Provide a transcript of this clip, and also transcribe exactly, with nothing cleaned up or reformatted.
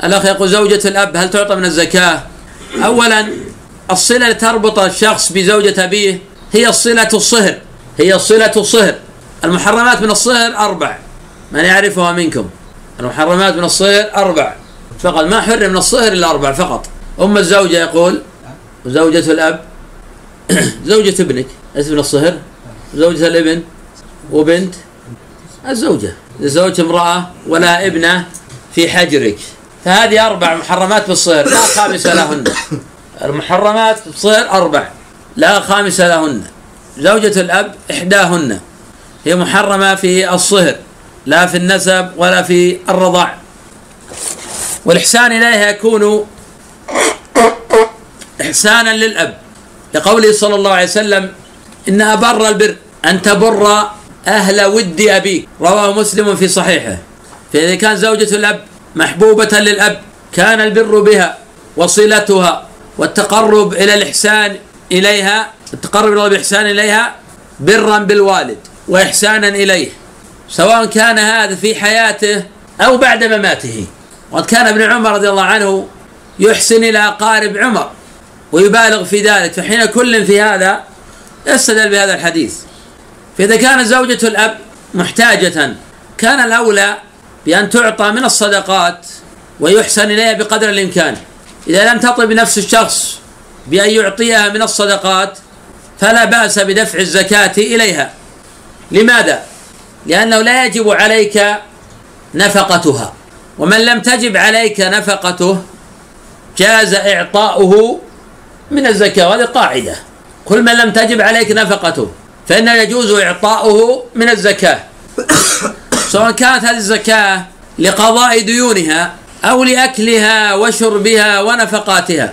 الأخ يقول زوجة الأب هل تعطى من الزكاة؟ أولا الصلة التي تربط الشخص بزوجة أبيه هي الصلة الصهر، هي الصلة الصهر. المحرمات من الصهر أربع، من يعرفها منكم؟ المحرمات من الصهر أربع فقط، ما حرم من الصهر إلا أربع فقط. أم الزوجة يقول، وزوجة الأب، زوجة ابنك ليست من الصهر، زوجة الابن، وبنت الزوجة، زوجة امرأة ولا ابنة في حجرك، فهذه أربع محرمات بالصهر لا خامس لهن. المحرمات بالصهر أربع لا خامس لهن. زوجة الأب إحداهن، هي محرمة في الصهر لا في النسب ولا في الرضاع. والإحسان إليها يكون إحسانا للأب، لقوله صلى الله عليه وسلم إن أبر البر أن تبر أهل ود أبيك، رواه مسلم في صحيحه. فإذا كان زوجة الأب محبوبة للأب كان البر بها وصلتها والتقرب إلى الإحسان إليها، التقرب إلى الإحسان إليها برا بالوالد وإحسانا إليه، سواء كان هذا في حياته أو بعد مماته. وقد كان ابن عمر رضي الله عنه يحسن إلى أقارب عمر ويبالغ في ذلك، فحين كل في هذا يستدل بهذا الحديث. فإذا كانت زوجة الأب محتاجة كان الأولى بأن تعطى من الصدقات ويحسن إليها بقدر الإمكان. إذا لم تطلب نفس الشخص بأن يعطيها من الصدقات فلا بأس بدفع الزكاة إليها. لماذا؟ لأنه لا يجب عليك نفقتها، ومن لم تجب عليك نفقته جاز إعطاؤه من الزكاة، وهذه قاعدة، كل من لم تجب عليك نفقته فإنه يجوز إعطاؤه من الزكاة، سواء كانت هذه الزكاة لقضاء ديونها أو لأكلها وشربها ونفقاتها.